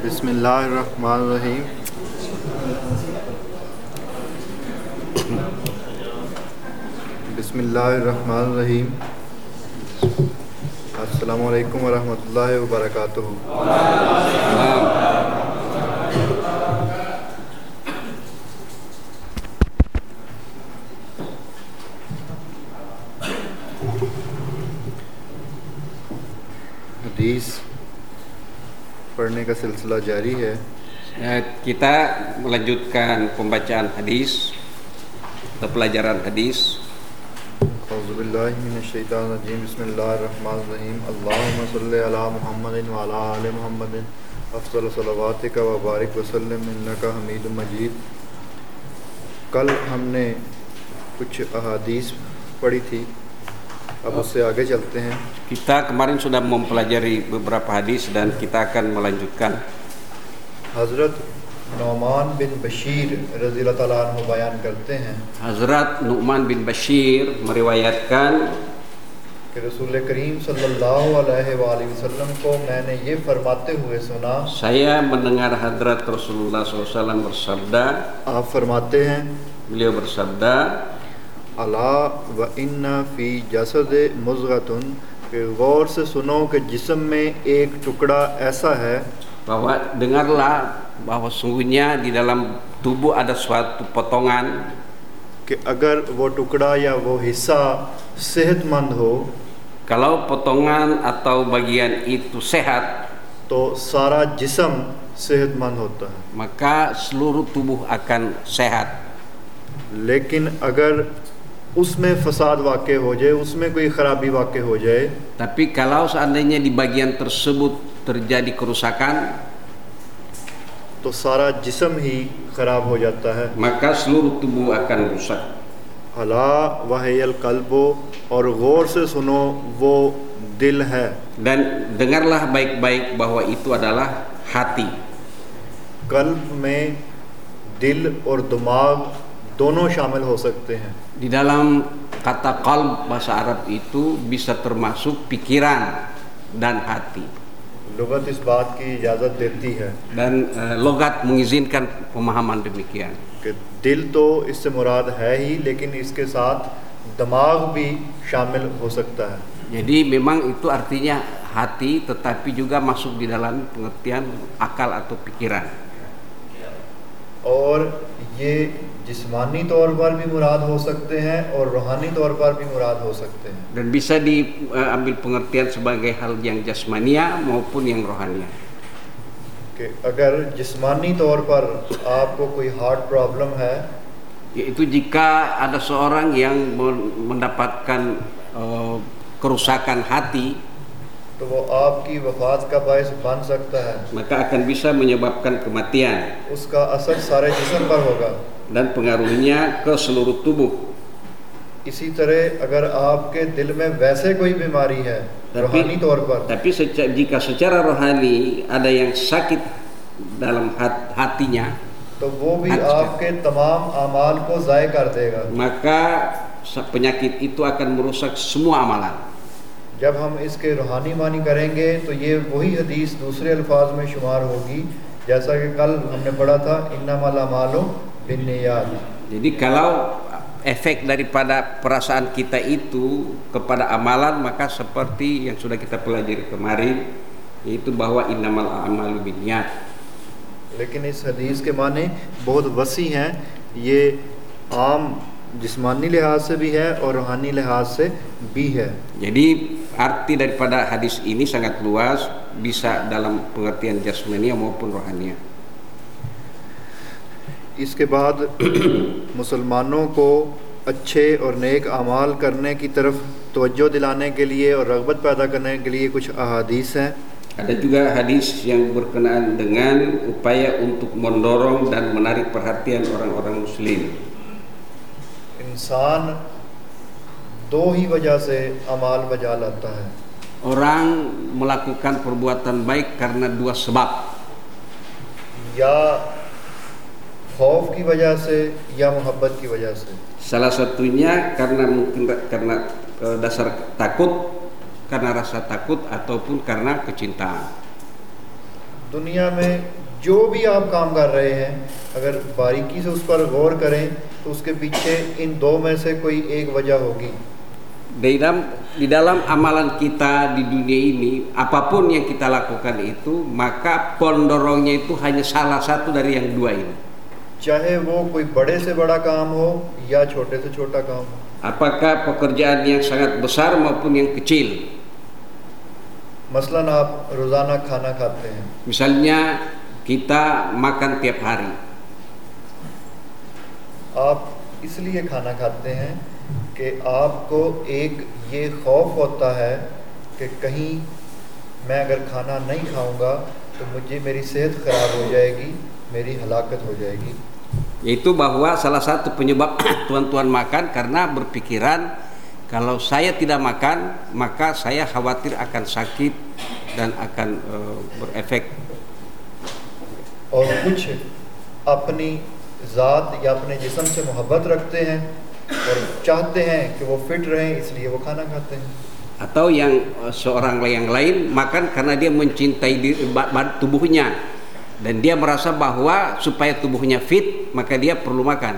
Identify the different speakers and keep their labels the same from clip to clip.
Speaker 1: बिस्मिल्लाहिर्रहमानिर्रहीम। बिस्मिल्लाहिर्रहमानिर्रहीम। अस्सलामु अलैकुम वरहमतुल्लाहि वबरकातुहू। हदीस पढ़ने का सिलसिला जारी है।
Speaker 2: Kita melanjutkan pembacaan hadis atau pelajaran hadis.
Speaker 1: औज़ुबिल्लाहि मिनश्शैतानिर्रजीम। बिस्मिल्लाहिर्रहमानिर्रहीम। अल्लाहुम्मा सल्लि अला मुहम्मदिन व अला आलि मुहम्मदिन अफ़ज़ल सलवातिका व बारिक व सल्लिम इन्नका हमीदुम मजीद। कल हमने कुछ अहादीस पढ़ी थी, अब उससे आगे चलते हैं।
Speaker 2: Kita kemarin sudah mempelajari beberapa hadis dan kita akan melanjutkan.
Speaker 1: हज़रत नौमान बिन बशीर रज़ियल्लाहु ताला अन्हु बयान करते हैं
Speaker 2: Hazrat Nu'man bin Bashir meriwayatkan
Speaker 1: कि रसूल करीम सल्लल्लाहु अलैहि वसल्लम को मैंने ये फरमाते हुए सुना।
Speaker 2: saya mendengar Hadrat Rasulullah SAW bersabda.
Speaker 1: आप फरमाते हैं,
Speaker 2: Beliau bersabda,
Speaker 1: अला व इन्ना फ़ी जसद मुज़ग़तुन, कि गौर से सुनो कि जिस्म में एक टुकड़ा ऐसा है
Speaker 2: bahwa dengarlah bahwa sungguhnya di dalam tubuh ada suatu potongan
Speaker 1: कि अगर वो टुकड़ा या वो हिस्सा सेहतमंद हो
Speaker 2: kalau potongan atau bagian itu sehat
Speaker 1: तो सारा जिस्म सेहतमंद होता है।
Speaker 2: maka seluruh tubuh akan sehat.
Speaker 1: लेकिन अगर उसमें फसाद वाक़े हो जाए, उसमें कोई ख़राबी वाक़े हो जाए,
Speaker 2: Tapi kalau seandainya di bagian tersebut terjadi kerusakan,
Speaker 1: तो सारा जिस्म ही ख़राब हो जाता है।
Speaker 2: maka seluruh tubuh akan rusak.
Speaker 1: अला वहयल कल्बो, और गौर से सुनो वो दिल है।
Speaker 2: Dan dengarlah baik-baik bahwa itu adalah hati.
Speaker 1: कल्ब में दिल और दिमाग दोनों शामिल हो सकते हैं।
Speaker 2: Di dalam kata qalb bahasa Arab itu bisa termasuk pikiran dan hati.
Speaker 1: लुगत इस बात की इजाज़त देती है
Speaker 2: Dan logat mengizinkan pemahaman demikian.
Speaker 1: कि दिल तो इससे मुराद है ही, लेकिन इसके साथ दिमाग भी शामिल हो सकता है।
Speaker 2: Jadi memang itu artinya hati, tetapi juga masuk di dalam pengertian akal atau pikiran.
Speaker 1: और ये जिस्मानी तौर पर भी मुराद हो सकते हैं और रूहानी तौर पर भी मुराद हो सकते हैं।
Speaker 2: Dan bisa diambil pengertian sebagai hal yang jasmania maupun yang rohania.
Speaker 1: कि अगर जिस्मानी तौर पर आपको कोई हार्ट प्रॉब्लम है
Speaker 2: Yaitu jika ada seorang yang mendapatkan kerusakan hati,
Speaker 1: तो वो आपकी वफात का बायस बन सकता है।
Speaker 2: maka akan bisa menyebabkan kematian
Speaker 1: उसका असर सारे जिस्म पर होगा।
Speaker 2: dan pengaruhnya ke seluruh tubuh.
Speaker 1: इसी तरह अगर आपके दिल में वैसे कोई बीमारी है रूहानी तौर पर,
Speaker 2: Tapi jika secara rohani ada yang sakit dalam hatinya,
Speaker 1: तो वो भी आपके तमाम अमाल को ज़ाय कर देगा।
Speaker 2: maka penyakit itu akan merusak semua amalan.
Speaker 1: जब हम इसके रूहानी मानी करेंगे तो ये वही हदीस दूसरे अल्फाज में शुमार होगी, जैसा कि कल हमने पढ़ा था, इन्नमल अमालु बिन्नियात।
Speaker 2: Jadi kalau efek daripada perasaan kita itu kepada amalan, maka seperti yang sudah kita pelajari kemarin, yaitu bahwa innamal a'malu binniyat.
Speaker 1: लेकिन इस हदीस के माने बहुत वसी हैं, ये आम जिस्मानी लिहाज से भी है और रूहानी लिहाज से भी है।
Speaker 2: Jadi arti daripada hadis ini sangat luas, bisa dalam pengertian jasmania maupun rohania.
Speaker 1: इसके बाद मुसलमानों को अच्छे और नेक अमाल करने की तरफ तवज्जो दिलाने के लिए और रग़बत पैदा करने के लिए कुछ अहादीस हैं।
Speaker 2: Ada juga hadis yang berkenaan dengan upaya untuk mendorong dan menarik perhatian orang-orang muslim.
Speaker 1: इंसान दो ही वजह से अमाल बजा लाता है।
Speaker 2: Orang melakukan perbuatan baik karena dua sebab.
Speaker 1: या खौफ की वजह से या मोहब्बत की वजह से।
Speaker 2: Salah satunya karena dasar takut, karena rasa takut ataupun karena kecintaan.
Speaker 1: दुनिया में जो भी आप काम कर रहे हैं, अगर बारीकी से उस पर गौर करें तो उसके पीछे इन दो में से कोई एक वजह होगी.
Speaker 2: Di dalam amalan kita di dunia ini, apapun yang kita lakukan itu, maka pendorongnya itu hanya salah satu dari yang dua ini.
Speaker 1: चाहे वो कोई बड़े से बड़ा काम हो या छोटे से छोटा काम हो.
Speaker 2: Apakah pekerjaan yang sangat besar maupun yang kecil.
Speaker 1: मसलन आप रोज़ाना खाना खाते हैं.
Speaker 2: Misalnya kita makan tiap hari.
Speaker 1: आप इसलिए खाना खाते हैं कि आपको एक ये खौफ होता है कि कहीं मैं अगर खाना नहीं खाऊंगा तो मुझे मेरी सेहत ख़राब हो जाएगी, मेरी हलाकत हो जाएगी.
Speaker 2: Yaitu bahwa salah satu penyebab tuan-tuan makan karena berpikiran kalau saya tidak makan maka saya khawatir akan sakit dan akan berefek.
Speaker 1: और कुछ अपनी ज़ात या अपने जिस्म से मोहब्बत रखते हैं और चाहते हैं कि वो फिट रहें, इसलिए वो खाना खाते हैं.
Speaker 2: Atau yang seorang yang lain makan karena dia mencintai tubuhnya dan dia merasa bahwa supaya tubuhnya fit maka dia perlu makan.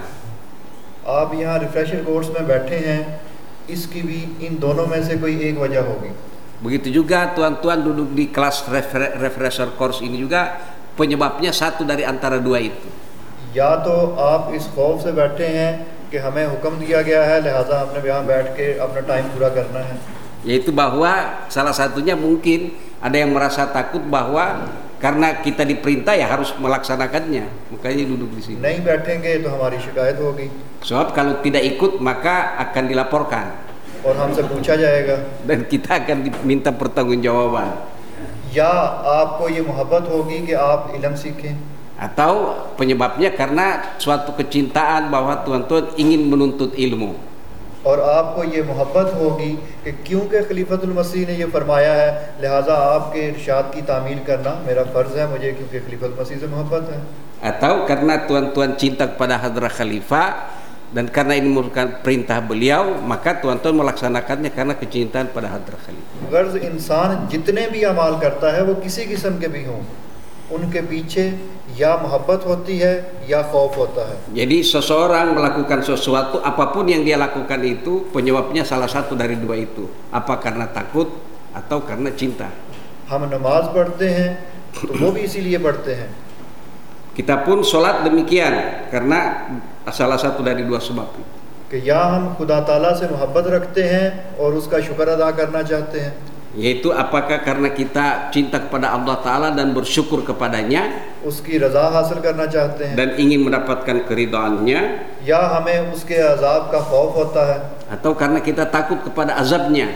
Speaker 1: आप यहाँ रिफ्रेशर कोर्स में बैठे हैं, इसकी भी इन दोनों में से कोई एक वजह होगी.
Speaker 2: Begitu juga tuan-tuan duduk di kelas refresher course ini juga penyebabnya satu dari antara dua itu.
Speaker 1: या तो आप इस खौफ से बैठे हैं कि हमें हुक्म दिया गया है लिहाजा हमने यहाँ बैठ के अपना टाइम पूरा करना है.
Speaker 2: Yaitu bahwa salah satunya mungkin ada yang merasa takut bahwa karena kita diperintah ya harus melaksanakannya, makanya duduk di sini.
Speaker 1: नहीं बैठेंगे तो हमारी शिकायत होगी.
Speaker 2: Sebab kalau tidak ikut maka akan dilaporkan.
Speaker 1: और हमसे पूछा जाएगा.
Speaker 2: Dan kita akan diminta pertanggungjawaban.
Speaker 1: या आपको ये मोहब्बत होगी कि आप इल्म सीखें.
Speaker 2: Atau penyebabnya karena suatu kecintaan bahwa tuan-tuan ingin menuntut ilmu.
Speaker 1: और आपको ये मोहब्बत होगी कि क्योंकि खलीफतुल मसीह ने ये फरमाया है लिहाजा आपके इरशाद की तामील करना मेरा फ़र्ज़ है मुझे, क्योंकि खलीफतुल मसीह से मोहब्बत है.
Speaker 2: Atau karena tuan-tuan cinta kepada Hadrat Khalifah dan karena ini merupakan perintah beliau maka tuan-tuan melaksanakannya karena kecintaan pada Hadrat Khalifah.
Speaker 1: गर्ज़ इंसान जितने भी अमाल करता है वो किसी किस्म के भी हों, उनके पीछे या मोहब्बत होती है या खौफ होता है.
Speaker 2: Jadi seseorang melakukan sesuatu apapun yang dia lakukan itu penyebabnya salah satu dari dua itu, apa karena takut atau karena cinta.
Speaker 1: हम नमाज पढ़ते हैं तो वो भी इसीलिए पढ़ते हैं.
Speaker 2: Kita pun sholat demikian karena salah satu dari dua sebab itu.
Speaker 1: कि या हम खुदा ताला से मोहब्बत रखते हैं और उसका शुक्र अदा करना चाहते हैं.
Speaker 2: Yaitu apakah karena kita cinta kepada Allah Ta'ala dan bersyukur kepadanya,
Speaker 1: उसकी रज़ा हासिल करना चाहते हैं,
Speaker 2: dan ingin mendapatkan keridhaannya,
Speaker 1: या हमें उसके अज़ाब का खौफ होता है.
Speaker 2: atau karena kita takut kepada azabnya.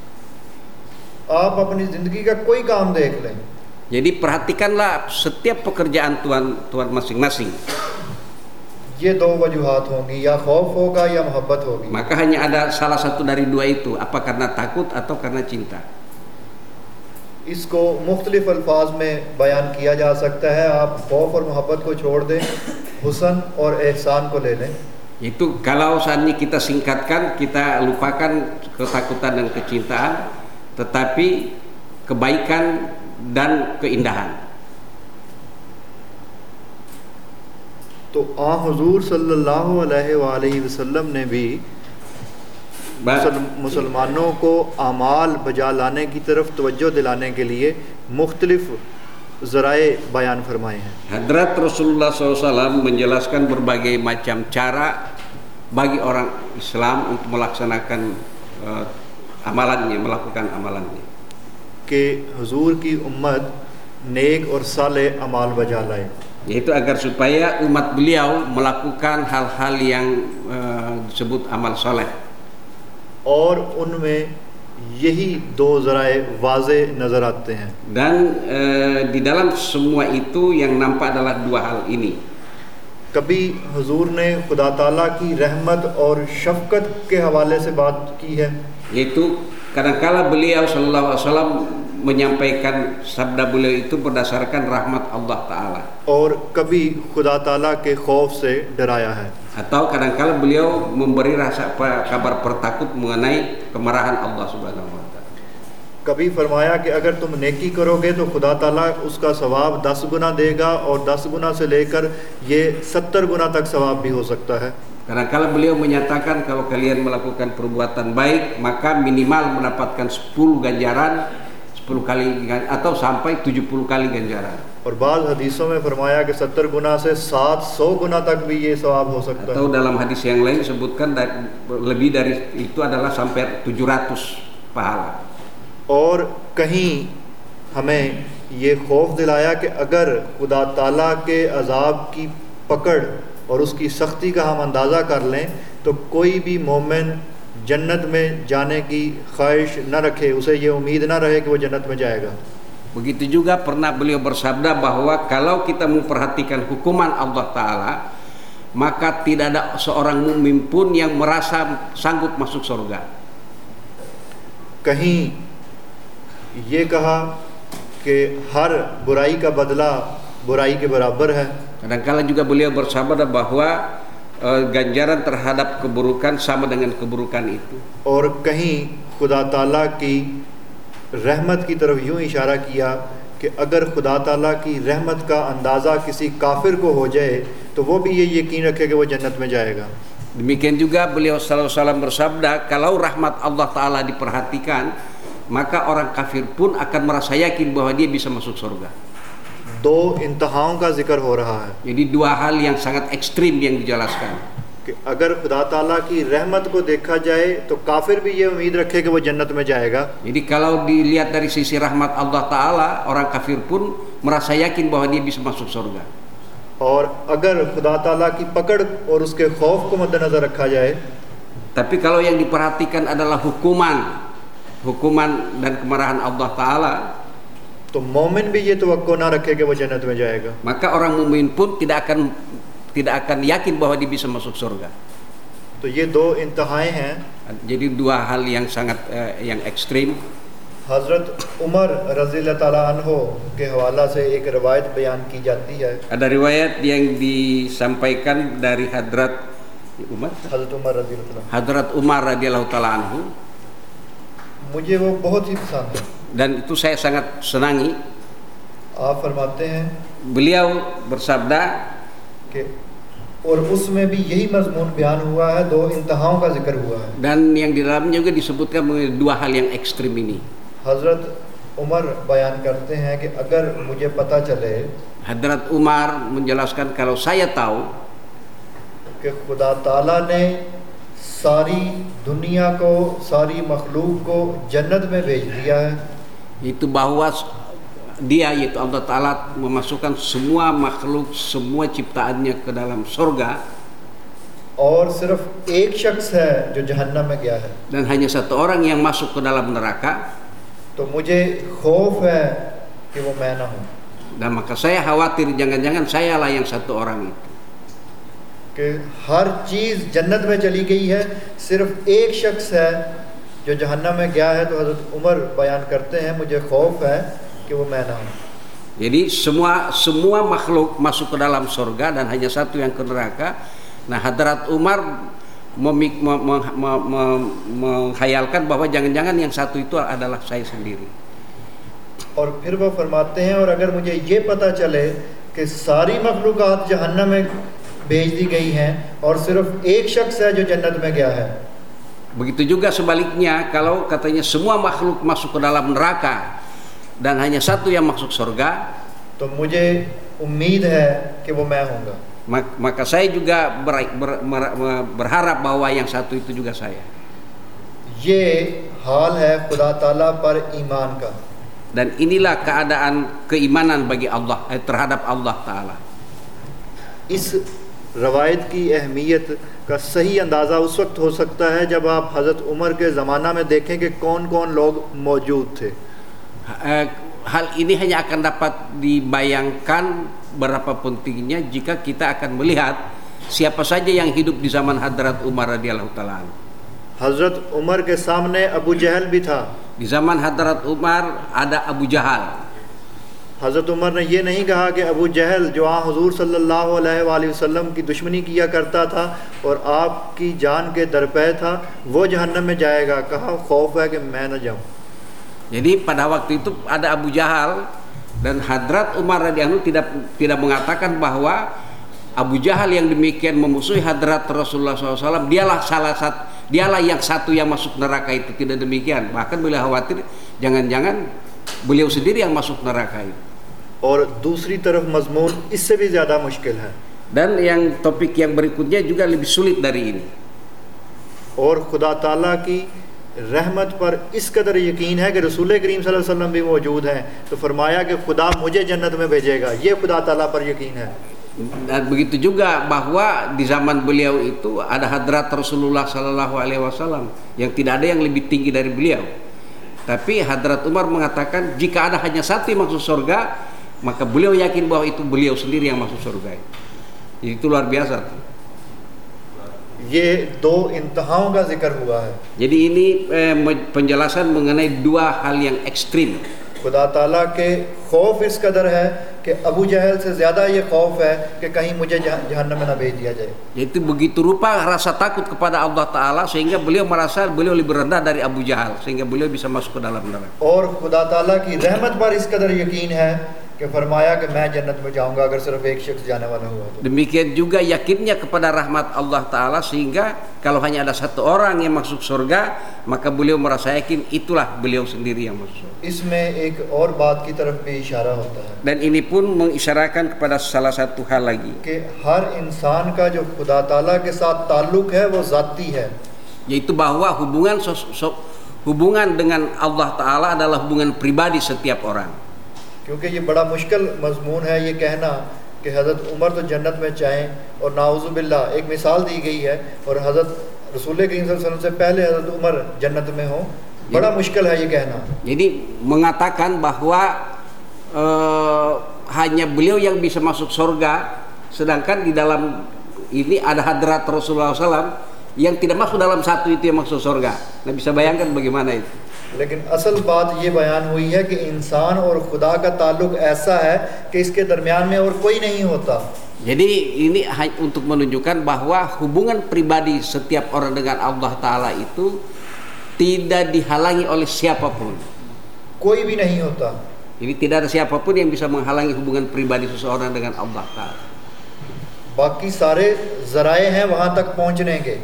Speaker 1: आप अपनी ज़िंदगी का कोई काम देख लें.
Speaker 2: Jadi perhatikanlah setiap pekerjaan tuan masing-masing.
Speaker 1: ये दो वजूहात होंगी, या खौफ होगा या मोहब्बत होगी.
Speaker 2: Maka hanya ada salah satu dari dua itu, apa karena takut atau karena cinta.
Speaker 1: इसको मुख्तलिफ अल्फाज में बयान किया जा सकता है. आप खौफ और मोहब्बत को छोड़ दें, हुस्न और एहसान को ले लें.
Speaker 2: Itu kalau seandainya kita singkatkan, kita lupakan ketakutan dan kecintaan, tetapi kebaikan dan keindahan.
Speaker 1: तो आ हुजूर सल्लल्लाहु अलैहि वसल्लम ने भी मुसलमानों को आमाल बजा लाने की तरफ तवज्जो दिलाने के लिए मुख्तलिफ ज़राए बयान फरमाए हैं.
Speaker 2: Hadrat Rasulullah SAW menjelaskan berbagai macam cara bagi orang Islam untuk melaksanakan amalannya, melakukan amalannya.
Speaker 1: कि हुजूर की उम्मत नेक और सालेह अमाल बजा लाए.
Speaker 2: Yaitu agar supaya umat beliau melakukan hal-hal yang disebut amal soleh.
Speaker 1: और उनमें यही दो ज़राए वाज़े नज़र आते हैं.
Speaker 2: Dan di dalam semua itu yang nampak adalah dua hal ini.
Speaker 1: कभी हुजूर ने खुदा ताला की रहमत और शफ़क़त के हवाले से बात की है.
Speaker 2: Yaitu kadangkala beliau sallallahu alaihi wasallam menyampaikan sabda beliau itu berdasarkan rahmat Allah Ta'ala.
Speaker 1: और कभी खुदा ताला के खौफ से डराया है.
Speaker 2: Atau kadangkala beliau memberi rasa kabar pertakut mengenai kemarahan Allah Subhanahu wa Ta'ala.
Speaker 1: कभी फरमाया कि अगर तुम नेकी करोगे तो खुदा ताला उसका सवाब 10 गुना देगा और 10 गुना से लेकर ये 70 गुना तक सवाब भी हो सकता है।
Speaker 2: Kadang-kala beliau menyatakan kalau kalian melakukan perbuatan baik maka minimal mendapatkan 10 ganjaran, 10 kali atau sampai 70 kali ganjaran.
Speaker 1: और बाज़ हदीसों में फरमाया कि 70 गुना से 700 गुना तक भी ये सवाब हो सकता है।
Speaker 2: Atau dalam hadis yang lain disebutkan lebih dari itu adalah sampai 700 pahala.
Speaker 1: और कहीं हमें ये खौफ दिलाया कि अगर खुदा ताला के अज़ाब की पकड़ और उसकी सख्ती का हम अंदाज़ा कर लें तो कोई भी मोमिन जन्नत में जाने की ख्वाहिश न रखे, उसे ये उम्मीद न रहे कि वो जन्नत में जाएगा।
Speaker 2: Begitu juga pernah beliau bersabda bahwa kalau kita memperhatikan hukuman Allah Ta'ala, maka tidak ada seorang mukmin pun yang merasa sanggup masuk surga.
Speaker 1: कहीं ये कहा कि हर बुराई का बदला बुराई के बराबर है।
Speaker 2: Kadang-kala juga beliau bersabda bahwa ganjaran terhadap keburukan sama dengan keburukan itu.
Speaker 1: और कहीं खुदा ताला की रहमत की तरफ यूं इशारा किया कि अगर खुदा ताला की रहमत का अंदाज़ा किसी काफिर को हो जाए तो वो भी ये यकीन रखे कि वो जन्नत में जाएगा।
Speaker 2: Demikian juga beliau sallallahu alaihi wasallam bersabda, kalau rahmat Allah Ta'ala diperhatikan, maka orang kafir pun akan merasa yakin bahwa dia bisa masuk surga.
Speaker 1: दो इंतहाओं का जिक्र हो रहा है।
Speaker 2: Jadi dua hal yang sangat ekstrim yang dijelaskan.
Speaker 1: कि अगर खुदा ताला की रहमत को देखा जाए तो काफिर भी ये उम्मीद रखे कि वो जन्नत में जाएगा।
Speaker 2: Jadi kalau dilihat dari sisi rahmat Allah Ta'ala, orang kafir pun merasa yakin bahwa dia bisa masuk surga.
Speaker 1: और अगर खुदा ताला की पकड़ और उसके खौफ को मद्देनजर रखा जाए,
Speaker 2: Tapi kalau yang diperhatikan adalah hukuman dan kemarahan Allah Ta'ala,
Speaker 1: तो मोमिन भी ये तवक्को ना रखे कि वो जन्नत में जाएगा।
Speaker 2: maka orang mukmin pun tidak akan yakin bahwa dia bisa masuk surga.
Speaker 1: तो ये दो इंतहाएं हैं।
Speaker 2: Jadi dua hal yang sangat yang ekstrim.
Speaker 1: हज़रत उमर रज़ियल्लाहु ताला अन्हो के हवाला से एक रिवायत बयान की जाती है।
Speaker 2: Ada riwayat yang disampaikan dari Hadrat Umar radhiyallahu taala anhu.
Speaker 1: मुझे वो बहुत ही पसंद है।
Speaker 2: Dan itu saya sangat senangi.
Speaker 1: आप फरमाते हैं
Speaker 2: Beliau bersabda,
Speaker 1: कि और उसमें भी यही मजमून बयान हुआ है, दो इंतहाओं का जिक्र हुआ है।
Speaker 2: dan yang di dalamnya juga disebutkan mengenai dua hal yang ekstrim ini.
Speaker 1: हज़रत उमर बयान करते हैं कि अगर मुझे पता चले
Speaker 2: Hadrat Umar menjelaskan, kalau saya tahu
Speaker 1: कि खुदा ताला ने सारी दुनिया को, सारी मखलूक को जन्नत में भेज दिया है,
Speaker 2: itu bahwa dia, yaitu Allah Ta'ala, memasukkan semua makhluk, semua ciptaannya ke dalam surga,
Speaker 1: और सिर्फ एक शख्स है जो जहन्नम में गया है,
Speaker 2: dan hanya satu orang yang masuk ke dalam neraka,
Speaker 1: तो मुझे खौफ है कि वो मैं ना हूँ।
Speaker 2: dan maka saya khawatir jangan-jangan sayalah yang satu orang itu.
Speaker 1: कि हर चीज़ जन्नत में चली गई है, सिर्फ एक शख्स है जो जहन्नम में गया है। तो हज़रत उमर बयान करते हैं मुझे खौफ है कि वो मैं ना हूँ।
Speaker 2: Jadi semua makhluk masuk ke dalam surga dan hanya satu yang ke neraka. Nah, Hadrat Umar menghayalkan bahwa jangan-jangan yang satu itu adalah saya sendiri.
Speaker 1: और फिर वो फरमाते हैं, और अगर मुझे ये पता चले कि सारी मखलूक़ात जहन्नम में भेज दी गई हैं और सिर्फ एक शख्स है जो जन्नत में गया है,
Speaker 2: Begitu juga sebaliknya, kalau katanya semua makhluk masuk ke dalam neraka dan hanya satu yang masuk surga,
Speaker 1: तो मुझे उम्मीद है कि वो मैं हूँगा।
Speaker 2: maka saya juga berharap bahwa yang satu itu juga saya.
Speaker 1: ये हाल है खुदा ताला पर ईमान का।
Speaker 2: Dan inilah keadaan keimanan bagi Allah terhadap Allah Ta'ala.
Speaker 1: इस रवायत की अहमियत का सही अंदाज़ा उस वक्त हो सकता है जब आप हज़रत उमर के ज़माना में देखें कि कौन कौन लोग मौजूद थे।
Speaker 2: Hal ini hanya akan dapat dibayangkan berapa pentingnya jika kita akan melihat siapa saja yang hidup di zaman Hadrat Umar radhiyallahu taala.
Speaker 1: हज़रत उमर के सामने अबू जहल भी था।
Speaker 2: Di zaman Hadrat Umar ada Abu Jahal.
Speaker 1: हज़रत उमर ने ये नहीं कहा कि अबू जहल जो हुज़ूर सल्लल्लाहु अलैहि वसल्लम की दुश्मनी किया करता था और आपकी जान के दरपे था, वो जहन्नम में जाएगा। कहा खौफ है कि मैं न जाऊँ।
Speaker 2: Jadi pada waktu itu ada Abu Jahal, dan Hadrat Umar radhiyallahu anhu tidak mengatakan bahwa Abu Jahal yang demikian memusuhi Hadrat Rasulullah SAW dialah yang satu yang masuk neraka itu. Tidak demikian. Bahkan beliau khawatir jangan-jangan beliau sendiri yang masuk neraka itu.
Speaker 1: और दूसरी तरफ मजमून इससे भी ज़्यादा मुश्किल है.
Speaker 2: Dan yang topik yang berikutnya juga lebih sulit dari ini.
Speaker 1: और खुदा ताला की रहमत पर इस कदर यकीन है कि रसूल करीम सल्लल्लाहु अलैहि वसल्लम भी मौजूद हैं, तो फरमाया कि खुदा मुझे जन्नत में भेजेगा. ये खुदा ताला पर यकीन है.
Speaker 2: Dan begitu juga bahwa di zaman beliau itu ada Hadrat Rasulullah Sallallahu Alaihi Wasallam yang tidak ada yang lebih tinggi dari beliau. Tapi Hadrat Umar mengatakan jika ada hanya satu yang masuk surga, maka beliau yakin bahwa itu beliau sendiri yang masuk surga. Itu luar biasa.
Speaker 1: ये दो इंतहाओं का जिक्र हुआ है.
Speaker 2: Jadi ini penjelasan mengenai dua hal yang ekstrim.
Speaker 1: खुदा ताला के खौफ इस कदर है कि अबू जहल से ज़्यादा ये खौफ है कि कहीं मुझे जहन्नम में न भेज दिया जाए.
Speaker 2: Yaitu begitu rupa rasa takut kepada Allah Ta'ala sehingga beliau merasa beliau lebih rendah dari Abu Jahal, sehingga beliau bisa masuk ke dalam neraka.
Speaker 1: और खुदा ताला की रहमत पर इस कदर यकीन है कि फरमाया कि मैं जन्नत में जाऊंगा अगर सिर्फ एक शख्स जाने वाला हुआ तो.
Speaker 2: Demikian juga yakinnya kepada rahmat Allah Ta'ala sehingga kalau hanya ada satu orang yang masuk surga, maka beliau merasa yakin itulah beliau sendiri yang masuk surga.
Speaker 1: इसमें एक और बात की तरफ भी इशारा होता है.
Speaker 2: Dan ini pun mengisyaratkan kepada salah satu hal lagi,
Speaker 1: कि हर इंसान का जो खुदा ताला के साथ ताल्लुक है वो ज़ाती है.
Speaker 2: yaitu bahwa hubungan dengan Allah Ta'ala adalah hubungan pribadi setiap orang.
Speaker 1: क्योंकि ये बड़ा मुश्किल मजमून है ये कहना कि हज़रत उमर तो जन्नत में जाएं, और नाउज़ुबिल्लाह एक मिसाल दी गई है और हज़रत रसूल करीम सल्लल्लाहु अलैहि वसल्लम से पहले हज़रत उमर जन्नत में हो. बड़ा मुश्किल है ये कहना.
Speaker 2: Jadi mengatakan bahwa hanya beliau yang bisa masuk surga, sedangkan di dalam ini ada Hadrat Rasulullah SAW yang tidak masuk dalam satu itu yang masuk surga. Nah, bisa bayangkan bagaimana itu.
Speaker 1: लेकिन असल बात ये बयान हुई है कि इंसान और खुदा का ताल्लुक ऐसा है कि इसके दरमियान में और कोई नहीं होता.
Speaker 2: Jadi ini untuk menunjukkan bahwa hubungan pribadi setiap orang dengan Allah Ta'ala itu tidak dihalangi oleh siapapun.
Speaker 1: कोई भी नहीं होता.
Speaker 2: Jadi tidak ada siapapun yang bisa menghalangi hubungan pribadi seseorang dengan Allah Ta'ala.
Speaker 1: बाकी सारे ज़राए हैं वहाँ तक पहुँचने के.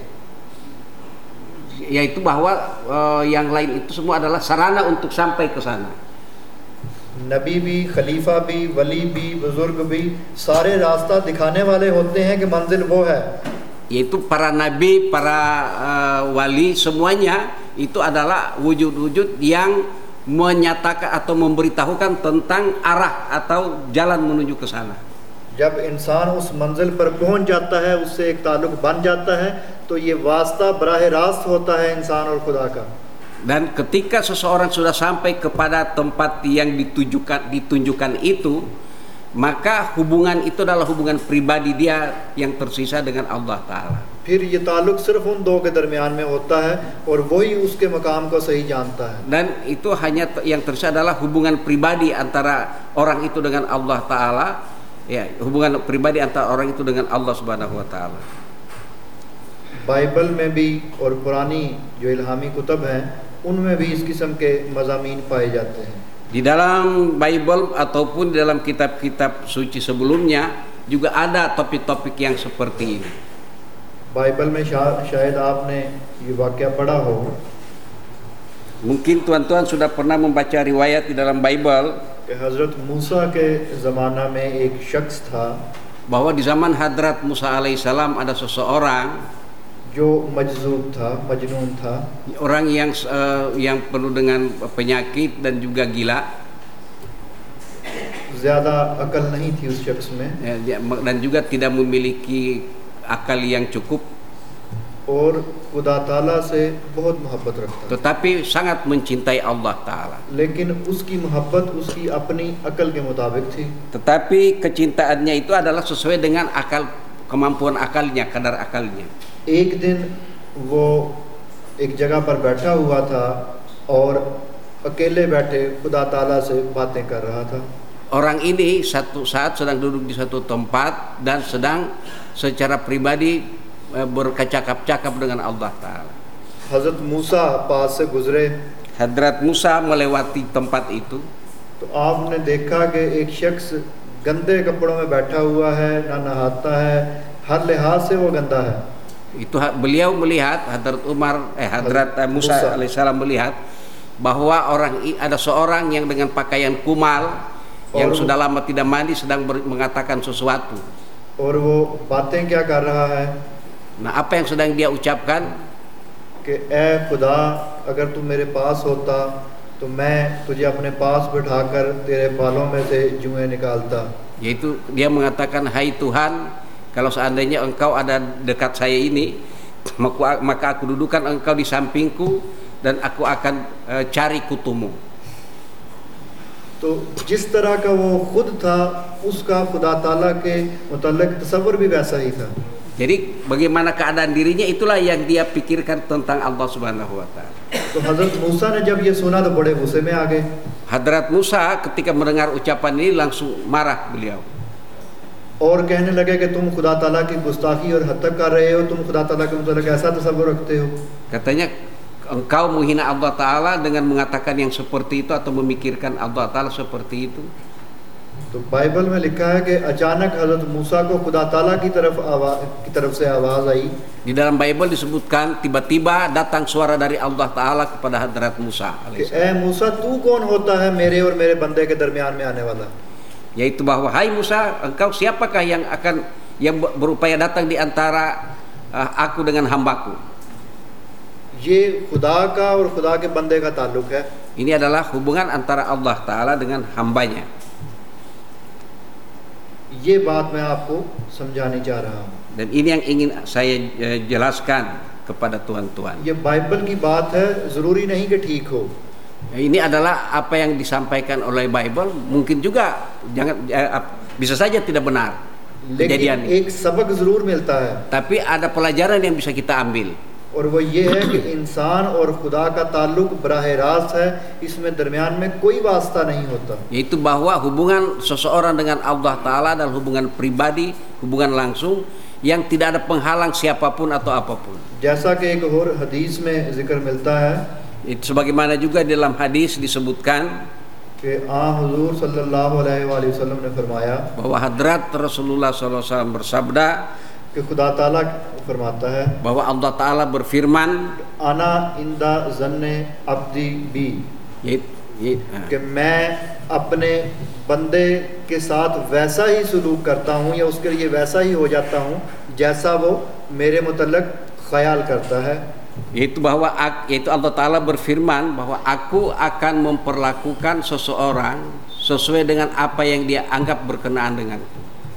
Speaker 2: Yaitu bahwa yang lain itu semua adalah sarana untuk sampai ke sana.
Speaker 1: नबी भी, खलीफा भी, वली भी, बुजुर्ग भी सारे रास्ता दिखाने वाले होते हैं कि मंजिल वो है.
Speaker 2: Yaitu para nabi, para wali semuanya itu adalah wujud-wujud yang menyatakan atau memberitahukan tentang arah atau jalan menuju ke sana.
Speaker 1: जब इंसान उस मंजिल पर पहुंच जाता है, उससे एक ताल्लुक बन जाता है, तो ये वास्ता बराह रास्त होता है इंसान और खुदा का.
Speaker 2: Dan ketika seseorang sudah sampai kepada tempat yang ditunjukkan itu, maka hubungan itu adalah hubungan pribadi dia yang tersisa dengan Allah Ta'ala.
Speaker 1: फिर ये ताल्लुक सिर्फ उन दो के दरमियान में होता है और वही उसके मकाम को सही जानता है.
Speaker 2: Dan itu hanya yang tersisa adalah hubungan pribadi antara orang itu dengan Allah Ta'ala. Ya, hubungan pribadi antara orang itu dengan Allah Subhanahu wa Ta'ala.
Speaker 1: Bible में भी और पुरानी जो इल्हामी कुतब हैं उनमें भी इस किस्म के मज़ामीन पाए जाते हैं.
Speaker 2: Di dalam Bible ataupun di dalam kitab-kitab suci sebelumnya juga ada topik-topik yang seperti ini.
Speaker 1: Bible में शायद आपने ये वाक़या पढ़ा हो.
Speaker 2: Mungkin tuan-tuan sudah pernah membaca riwayat di dalam Bible
Speaker 1: कि हज़रत मूसा के ज़माना में एक शख्स था
Speaker 2: bahwa di zaman Hadrat Musa alaihissalam ada seseorang
Speaker 1: जो मजजूब था, मजनून था.
Speaker 2: orang yang penuh dengan penyakit dan juga gila.
Speaker 1: ज़्यादा अकल नहीं थी उस शख्स में.
Speaker 2: Dan juga tidak memiliki akal yang cukup.
Speaker 1: और खुदा ताला से बहुत मोहब्बत रखता.
Speaker 2: Tetapi sangat mencintai Allah Ta'ala.
Speaker 1: लेकिन उसकी मोहब्बत उसकी अपनी अकल के मुताबिक थी.
Speaker 2: Tetapi kecintaannya itu adalah sesuai dengan kemampuan akalnya, kadar akalnya.
Speaker 1: एक दिन वो एक जगह पर बैठा हुआ था और अकेले बैठे खुदा ताला से बातें कर रहा था.
Speaker 2: Orang ini satu saat sedang duduk di satu tempat dan sedang secara pribadi bercakap-cakap dengan Allah Ta'ala.
Speaker 1: हज़रत मूसा पास से गुजरे.
Speaker 2: Hadrat Musa melewati tempat itu.
Speaker 1: तो आपने देखा कि एक शख्स गंदे कपड़ों में बैठा हुआ है, ना नहाता है, हर लिहाज से वो गंदा है।
Speaker 2: Itu beliau melihat, Hadrat Hadrat Musa alaihissalam melihat bahwa ada seorang yang dengan pakaian kumal yang sudah lama tidak mandi sedang mengatakan sesuatu.
Speaker 1: और वो बातें क्या कर रहा है?
Speaker 2: Nah, apa yang sedang dia ucapkan?
Speaker 1: कि ए खुदा, अगर तू मेरे पास होता तो मैं तुझे अपने पास बिठाकर तेरे बालों में से जुएं निकालता.
Speaker 2: Yaitu dia mengatakan, hai Tuhan, kalau seandainya engkau ada dekat saya ini, maka aku dudukan engkau di sampingku dan aku akan cari kutumu.
Speaker 1: तो जिस तरह का वो खुद था, उसका खुदा ताला के मुतल्लिक तसव्वुर भी वैसा ही था.
Speaker 2: Jadi bagaimana keadaan dirinya itulah yang dia pikirkan tentang Allah Subhanahu wa taala.
Speaker 1: तो हजरत मूसा ने जब ये सुना तो बड़े गुस्से में आ गए.
Speaker 2: Hadrat Musa ketika mendengar ucapan ini langsung marah beliau.
Speaker 1: और कहने लगे कि तुम खुदा ताला की गुस्ताखी और हद तक कर रहे हो, तुम खुदा ताला के मुतल्लिक ऐसा तसव्वुर रखते हो.
Speaker 2: Katanya, engkau menghina Allah Ta'ala dengan mengatakan yang seperti itu atau memikirkan Allah Ta'ala seperti itu.
Speaker 1: तो बाइबल में लिखा है कि अचानक हजरत मूसा को खुदा ताला की तरफ से आवाज़ आई.
Speaker 2: Di dalam Bible disebutkan tiba-tiba datang suara dari Allah Ta'ala kepada Hadrat Musa
Speaker 1: कि ए मूसा, तू कौन होता है मेरे और मेरे बंदे के दरमियान में आने वाला?
Speaker 2: Yaitu bahwa, hai Musa, engkau siapakah yang berupaya datang di antara aku dengan hambaku?
Speaker 1: ये खुदा का और खुदा के बंदे का ताल्लुक है.
Speaker 2: Ini adalah hubungan antara Allah Ta'ala dengan hambanya.
Speaker 1: ये बात मैं आपको समझाने जा रहा हूँ.
Speaker 2: Dan ini yang ingin saya jelaskan kepada tuan-tuan.
Speaker 1: ये बाइबल की बात है, ज़रूरी नहीं कि ठीक हो.
Speaker 2: Ini adalah apa yang disampaikan oleh Bible, mungkin juga bisa saja tidak benar kejadian
Speaker 1: लेकिन एक सबक ज़रूर मिलता है.
Speaker 2: Tapi ada pelajaran yang bisa kita ambil.
Speaker 1: और वो ये है कि इंसान और खुदा का ताल्लुक बराह रास्त है, इसमें दरमियान में कोई वास्ता नहीं होता.
Speaker 2: Yaitu bahwa hubungan seseorang dengan Allah Ta'ala adalah hubungan pribadi, hubungan langsung yang tidak ada penghalang siapapun atau apapun.
Speaker 1: जैसा कि एक और हदीस में जिक्र मिलता है,
Speaker 2: Itu sebagaimana juga dalam hadis disebutkan
Speaker 1: कि हुजूर सल्लल्लाहु अलैहि वसल्लम ने फरमाया
Speaker 2: bahwa Hadrat Rasulullah SAW bersabda
Speaker 1: कि खुदा ताला फरमाता है
Speaker 2: bahwa Allah Ta'ala berfirman,
Speaker 1: आना इंदा ज़न्ने अब्दी बी, कि मैं अपने बंदे के साथ वैसा ही सलूक करता हूँ या उसके लिए वैसा ही हो जाता हूँ जैसा वो मेरे मुतल्लिक ख्याल करता है.
Speaker 2: yaitu Allah Ta'ala berfirman bahwa aku akan memperlakukan seseorang sesuai dengan apa yang dia anggap berkenaan denganku.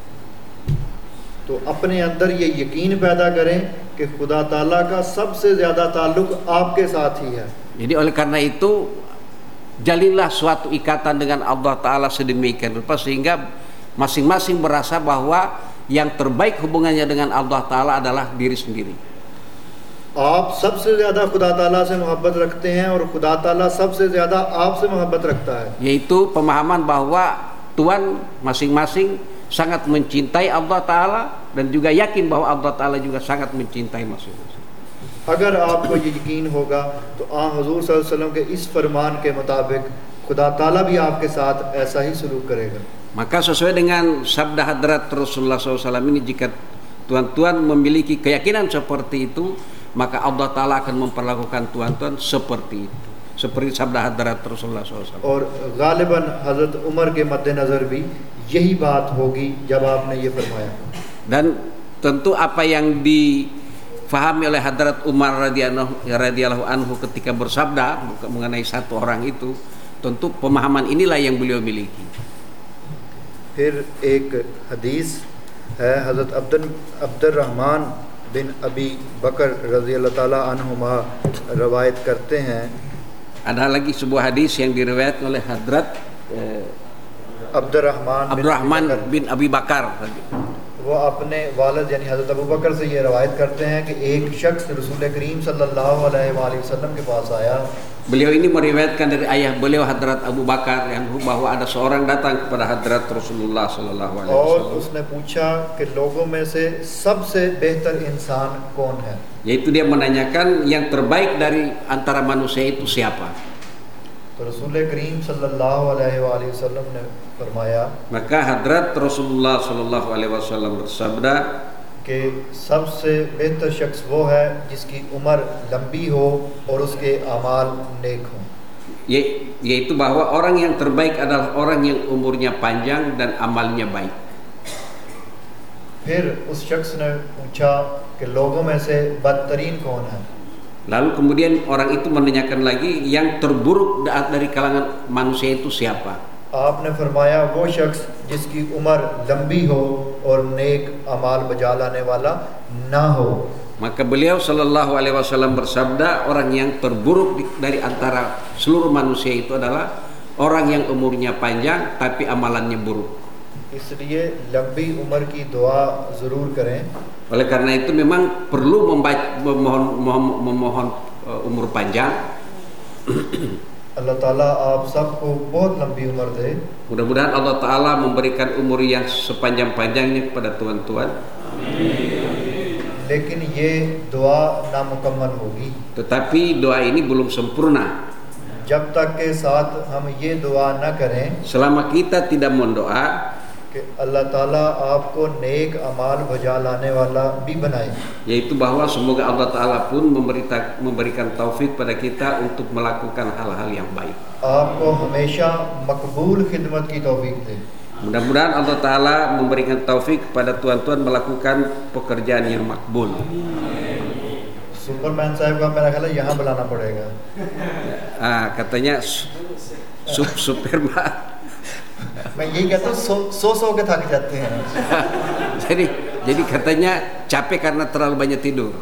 Speaker 1: तो अपने अंदर ये यकीन पैदा करें कि खुदा ताला का सबसे ज़्यादा ताल्लुक आपके साथ ही है.
Speaker 2: Jadi oleh karena itu jalinlah suatu ikatan dengan Allah Ta'ala sedemikian rupa sehingga masing-masing merasa bahwa yang terbaik hubungannya dengan Allah Ta'ala adalah diri sendiri.
Speaker 1: आप सबसे ज़्यादा खुदा ताला से मोहब्बत रखते हैं और खुदा ताला सबसे ज़्यादा आपसे मोहब्बत रखता है.
Speaker 2: Yaitu pemahaman bahwa Tuhan masing-masing sangat mencintai Allah Ta'ala dan juga yakin bahwa Allah Ta'ala juga sangat mencintai masing-masing.
Speaker 1: अगर आपको ये यकीन होगा तो हुजूर सल्लल्लाहु अलैहि वसल्लम के इस फरमान के मुताबिक खुदा ताला भी आपके साथ ऐसा ही सलूक करेगा.
Speaker 2: Maka sesuai dengan sabda Hadrat Rasulullah SAW ini, jika tuan-tuan memiliki keyakinan seperti itu, maka Allah Ta'ala akan memperlakukan tuan-tuan seperti itu, seperti sabda Hadrat Rasulullah SAW.
Speaker 1: और गालिबन हज़रत उमर के मद्देनज़र भी यही बात होगी जब आपने ये फरमाया.
Speaker 2: Dan tentu apa yang difahami oleh Hadrat Umar radhiyallahu anhu ketika bersabda mengenai satu orang itu, tentu pemahaman inilah yang beliau miliki.
Speaker 1: फिर एक हदीस है, हज़रत अब्दुर्रहमान बिन अबी बकर रज़ियल्लाहु ताला अन्हुमा रवायत करते हैं.
Speaker 2: Ada lagi sebuah hadis yang diriwayatkan oleh Hadrat Abdurrahman bin Abi Bakar.
Speaker 1: वो अपने वालिद यानी हज़रत अबू बकर से ये रवायत करते हैं कि एक शख्स रसूल करीम सल्लल्लाहु अलैहि वसल्लम के पास आया.
Speaker 2: Beliau ini meriwayatkan dari ayah beliau Hadrat Abu Bakar yang bahwa ada seorang datang kepada Hadrat Rasulullah sallallahu alaihi
Speaker 1: और
Speaker 2: wasallam.
Speaker 1: उसने पूछा कि लोगों में से सबसे बेहतर इंसान कौन है.
Speaker 2: Yaitu dia menanyakan yang terbaik dari antara manusia itu siapa.
Speaker 1: तो रसूल करीम सल्लल्लाहु अलैहि वसल्लम ने फरमाया
Speaker 2: Maka hadrat Rasulullah Shallallahu Alaihi Wasallam bersabda,
Speaker 1: कि सबसे बेहतर शख्स वो है जिसकी उम्र लंबी हो और उसके अमाल नेक हों।
Speaker 2: yaitu bahwa orang yang terbaik adalah orang yang umurnya panjang dan amalnya baik.
Speaker 1: फिर उस शख्स ने पूछा कि लोगों में से बदतरीन कौन है?
Speaker 2: Lalu kemudian orang itu menanyakan lagi, yang terburuk dari kalangan manusia itu siapa?
Speaker 1: आपने फरमाया वो शख्स जिसकी उम्र लंबी हो और नेक अमाल बजा लाने वाला ना हो।
Speaker 2: Maka beliau Shallallahu Alaihi Wasallam bersabda, orang yang terburuk dari antara seluruh manusia itu adalah orang yang umurnya panjang tapi amalannya buruk.
Speaker 1: इसलिए लंबी उम्र की दुआ ज़रूर करें।
Speaker 2: Oleh karena itu memang perlu memohon umur panjang.
Speaker 1: अल्लाह ताला आप सबको बहुत लंबी उम्र दे।
Speaker 2: Mudah-mudahan Allah Ta'ala memberikan umur yang sepanjang-panjangnya kepada tuan-tuan.
Speaker 1: लेकिन ये दुआ नामुकम्मल होगी
Speaker 2: Tetapi doa ini belum sempurna
Speaker 1: जब तक के साथ हम ये दुआ न करें
Speaker 2: selama kita tidak mendoa
Speaker 1: कि अल्लाह ताला आपको नेक अमाल बजा लाने वाला भी बनाए,
Speaker 2: yaitu bahwa semoga Allah Ta'ala pun memberikan taufik pada kita untuk melakukan hal-hal yang baik.
Speaker 1: आपको हमेशा मकबूल खिदमत की तौफीक दे।
Speaker 2: Mudah-mudahan Allah Ta'ala memberikan taufik kepada tuan-tuan melakukan pekerjaan yang makbul.
Speaker 1: Superman साहब का मेरा ख्याल है यहाँ बुलाना पड़ेगा।
Speaker 2: Katanya Superman.
Speaker 1: मैं यही कहता हूँ सो के थक जाते हैं।
Speaker 2: jadi katanya capek karena terlalu banyak tidur.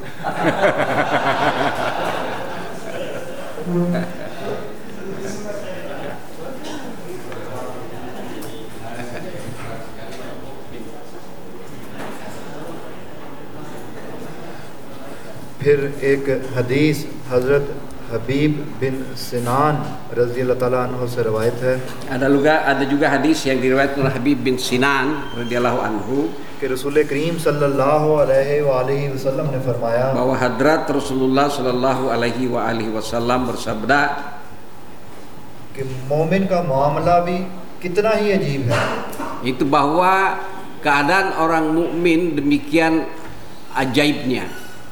Speaker 1: फिर एक हदीस हज़रत हबीब बिन सिनान रज़ी अल्लाह ताला अन्हु से रवायत है।
Speaker 2: Ada juga hadis yang diriwayatkan oleh Habib bin Sinan radhiyallahu anhu
Speaker 1: कि रसूल करीम सल्लल्लाहु अलैहि वसल्लम ने फरमाया
Speaker 2: bahwa hadrat Rasulullah Shallallahu Alaihi Wasallam bersabda,
Speaker 1: कि मोमिन का मामला भी कितना ही अजीब है।
Speaker 2: itu bahwa keadaan orang mukmin demikian ajaibnya,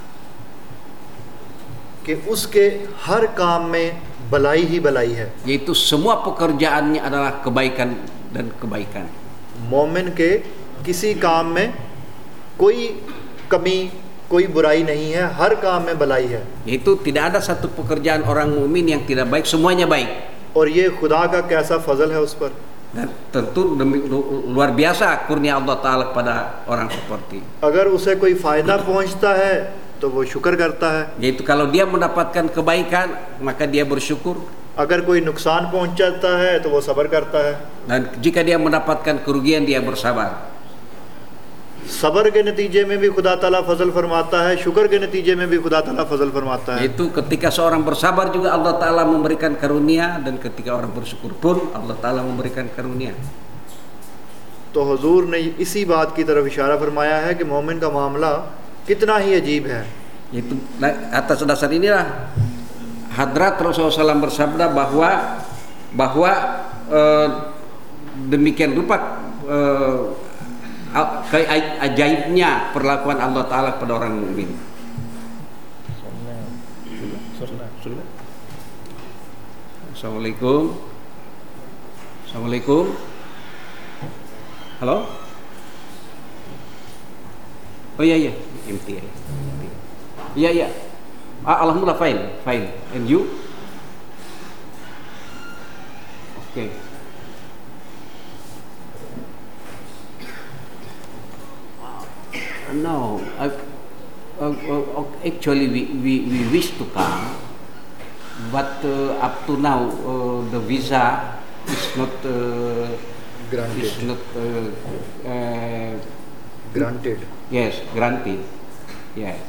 Speaker 1: कि उसके हर काम में भलाई ही भलाई है।
Speaker 2: yaitu semua pekerjaannya adalah kebaikan dan kebaikan.
Speaker 1: मोमिन के किसी काम में कोई कमी कोई बुराई नहीं है, हर काम में भलाई है।
Speaker 2: Yaitu tidak ada satu pekerjaan orang mukmin yang tidak baik, semuanya baik.
Speaker 1: और ये खुदा का कैसा फजल है उस पर।
Speaker 2: Dan tentu luar biasa kurnia Allah Ta'ala kepada orang seperti.
Speaker 1: अगर उसे कोई फ़ायदा पहुंचता है तो वो शुक्र करता है,
Speaker 2: Yaitu kalau dia mendapatkan kebaikan maka dia bersyukur,
Speaker 1: अगर कोई नुकसान पहुंचाता है तो वो सब्र करता है।
Speaker 2: dan jika dia mendapatkan kerugian dia bersabar.
Speaker 1: सब्र के नतीजे में भी खुदा ताला फजल फरमाता है, शुक्र के नतीजे में भी खुदा ताला फजल फरमाता है।
Speaker 2: Itu ketika seorang bersabar juga Allah Ta'ala memberikan karunia, dan ketika orang bersyukur pun Allah Ta'ala memberikan karunia.
Speaker 1: तो हुजूर ने इसी बात की तरफ इशारा फरमाया है कि मोमिन का मामला कितना ही अजीब है।
Speaker 2: Itu atas dasar inilah hadrat Rasulullah SAW bersabda bahwa demikian rupa ajaibnya perlakuan Allah Ta'ala kepada orang mukmin. Assalamualaikum. Assalamualaikum. Halo. Oh iya, empty ya. Iya. Alhamdulillah fine. And you? Okay. No, actually we wish to come, but up to now the visa is not
Speaker 1: Granted. Granted.
Speaker 2: Yes, granted. Yes.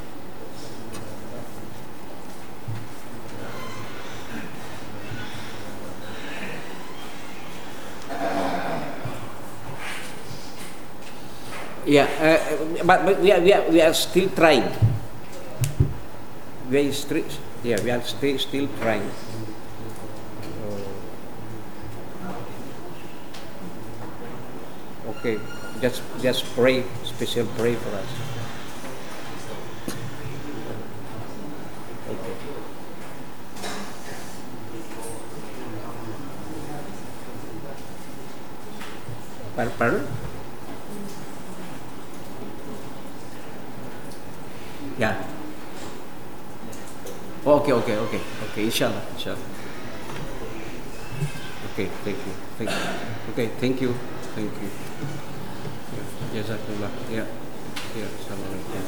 Speaker 2: Yeah, but we are still trying. We are still trying. Okay, just pray, special pray for us. Okay. Pardon? Ya. Oh, okay, inshallah. Okay, thank you. Okay, thank you. Jazakallah. Ya, assalamualaikum.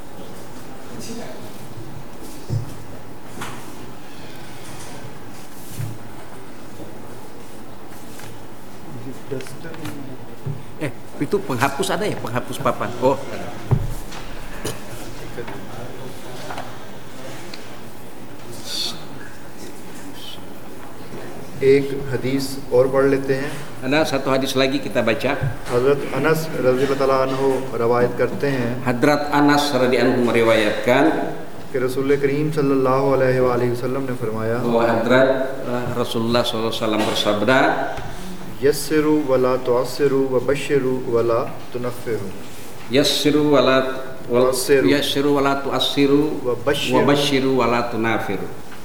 Speaker 2: Itu penghapus ada ya, penghapus papan. Oh, ada.
Speaker 1: एक हदीस और पढ़ लेते हैं।
Speaker 2: Ada satu hadis lagi kita baca.
Speaker 1: हज़रत अनस रज़ियल्लाहु ताला अन्हु रवायत करते हैं
Speaker 2: Hadrat Anas radhiyallahu anhu meriwayatkan
Speaker 1: कि रसूल करीम सल्लल्लाहु अलैहि वसल्लम ने फरमाया,
Speaker 2: bahwa Hadrat Rasulullah SAW bersabda,
Speaker 1: यस्सिरु वला तुअस्सिरु व बश्शिरु वला तुनफ्फिरु।
Speaker 2: yassiru wala tu'assiru wa bashiru wala tunafiru.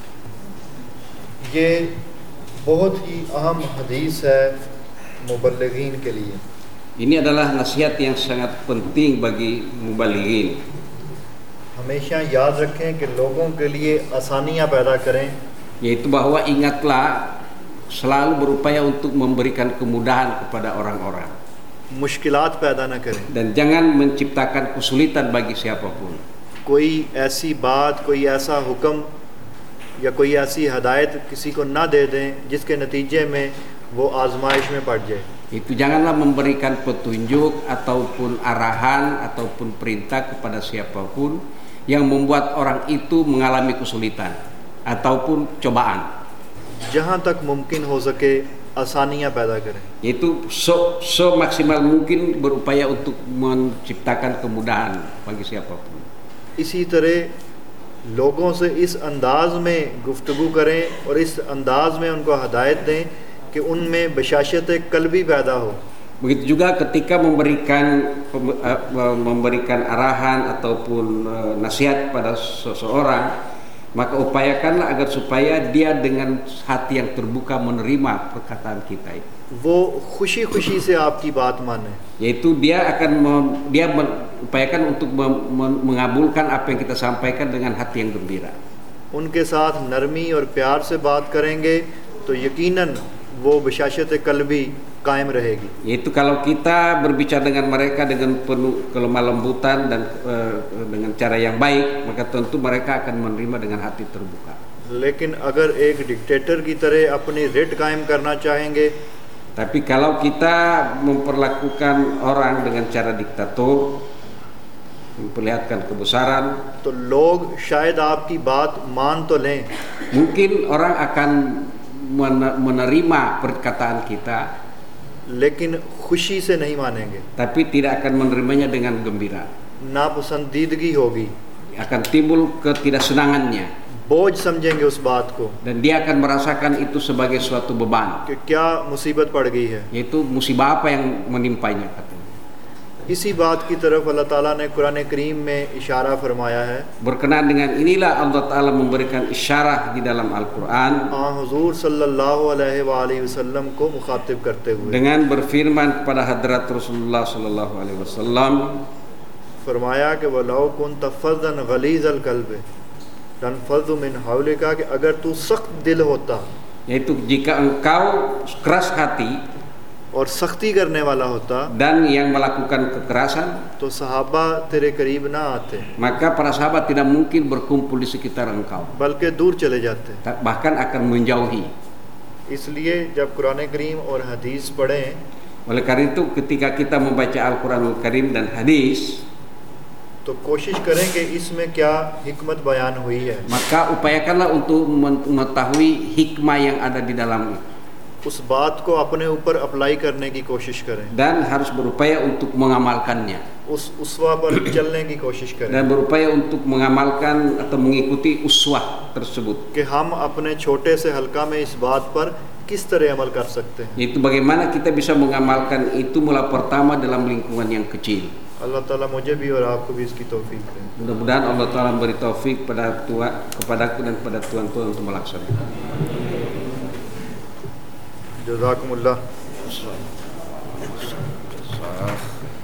Speaker 1: ये बहुत ही अहम हदीस है मुबल्लिगीन के लिए।
Speaker 2: Ini adalah nasihat yang sangat penting bagi mubalighin.
Speaker 1: हमेशा याद रखें कि लोगों के लिए आसानियां पैदा करें,
Speaker 2: Yaitu bahwa ingatlah selalu berupaya untuk memberikan kemudahan kepada orang-orang
Speaker 1: मुश्किलात पैदा न करें।
Speaker 2: dan jangan menciptakan kesulitan bagi siapapun.
Speaker 1: कोई ऐसी बात, कोई ऐसा हुक्म या कोई ऐसी हदायत किसी को ना दे दें जिसके नतीजे में वो आजमाइश में पड़ जाए।
Speaker 2: Itu janganlah memberikan petunjuk ataupun arahan ataupun perintah kepada siapapun yang membuat orang itu mengalami kesulitan ataupun cobaan.
Speaker 1: जहाँ तक मुमकिन हो सके आसानियाँ पैदा करें।
Speaker 2: Yaitu maksimal mungkin berupaya untuk menciptakan kemudahan bagi siapapun.
Speaker 1: इसी तरह लोगों से इस अंदाज में गुफ्तगू करें और इस अंदाज में उनको हदायत दें कि उनमें बशाशत कल्बी पैदा हो।
Speaker 2: Begitu juga ketika memberikan arahan ataupun nasihat pada seseorang, maka upayakanlah agar supaya dia dengan hati yang terbuka menerima perkataan kita itu.
Speaker 1: वो खुशी-खुशी से आपकी बात माने।
Speaker 2: Yaitu dia upayakan untuk mengabulkan apa yang kita sampaikan dengan hati yang gembira.
Speaker 1: उनके साथ नरमी और प्यार से बात करेंगे तो यकीनन वो बशाशत कल्बी कायम रहेगी।
Speaker 2: Yaitu kalau kita berbicara dengan mereka dengan penuh kelemah lembutan dan dengan cara yang baik, maka tentu mereka akan menerima dengan hati terbuka.
Speaker 1: लेकिन अगर एक डिक्टेटर की तरह अपनी रेट कायम करना चाहेंगे,
Speaker 2: tapi kalau kita memperlakukan orang dengan cara diktator, memperlihatkan kebesaran,
Speaker 1: तो लोग शायद आपकी बात मान तो लें,
Speaker 2: mungkin orang akan menerima perkataan kita,
Speaker 1: लेकिन खुशी से नहीं मानेंगे,
Speaker 2: tapi tidak akan menerimanya dengan gembira.
Speaker 1: नापसंदीदगी होगी,
Speaker 2: Akan timbul ketidaksenangannya,
Speaker 1: बोझ समझेंगे उस बात को
Speaker 2: dan dia akan merasakan itu sebagai suatu beban,
Speaker 1: कि क्या मुसीबत पड़ गई है।
Speaker 2: yaitu musibah apa yang menimpanya katanya.
Speaker 1: इसी बात की तरफ अल्लाह ताला ने कुरान करीम में इशारा फरमाया है।
Speaker 2: Berkenaan dengan inilah Allah Ta'ala memberikan isyarah di dalam Al-Quran
Speaker 1: हुजूर सल्लल्लाहु अलैहि वसल्लम को मुखातिब करते हुए
Speaker 2: dengan berfirman kepada hadrat Rasulullah Sallallahu Alaihi Wasallam,
Speaker 1: फरमाया कि वलाउ कुन्त फज़्ज़न गलीज़ल क़ल्ब लनफ़ज़्ज़ु मिन हौलिका, कि अगर तू सख्त दिल होता,
Speaker 2: yaitu jika engkau keras hati
Speaker 1: और सख्ती करने वाला होता,
Speaker 2: dan yang melakukan kekerasan,
Speaker 1: तो सहाबा तेरे करीब ना आते,
Speaker 2: maka para sahabat tidak mungkin berkumpul di sekitar engkau,
Speaker 1: बल्कि दूर चले जाते।
Speaker 2: bahkan akan menjauhi.
Speaker 1: इसलिए जब कुरान करीम और हदीस पढ़ें,
Speaker 2: Oleh karena itu ketika kita membaca Al-Quranul Karim dan hadis,
Speaker 1: तो कोशिश करें कि इसमें क्या हिकमत बयान हुई है,
Speaker 2: maka upayakanlah untuk mengetahui hikmah yang ada di dalam itu,
Speaker 1: उस बात को अपने ऊपर अप्लाई करने की कोशिश करें,
Speaker 2: dan harus berupaya untuk mengamalkannya,
Speaker 1: उस उसवा पर चलने की कोशिश करें,
Speaker 2: dan berupaya untuk mengamalkan atau mengikuti uswah tersebut.
Speaker 1: कि हम अपने छोटे से हल्का में इस बात पर किस तरह अमल कर सकते हैं.
Speaker 2: Itu bagaimana kita bisa mengamalkan itu mula pertama dalam lingkungan yang kecil.
Speaker 1: अल्लाह ताला मुझे भी और आपको भी इसकी तौफीक दे.
Speaker 2: Mudah-mudahan Allah Ta'ala memberi taufik kepadaku dan kepada tuan-tuan untuk melaksanakan.
Speaker 1: जज़ाकुमुल्लाह.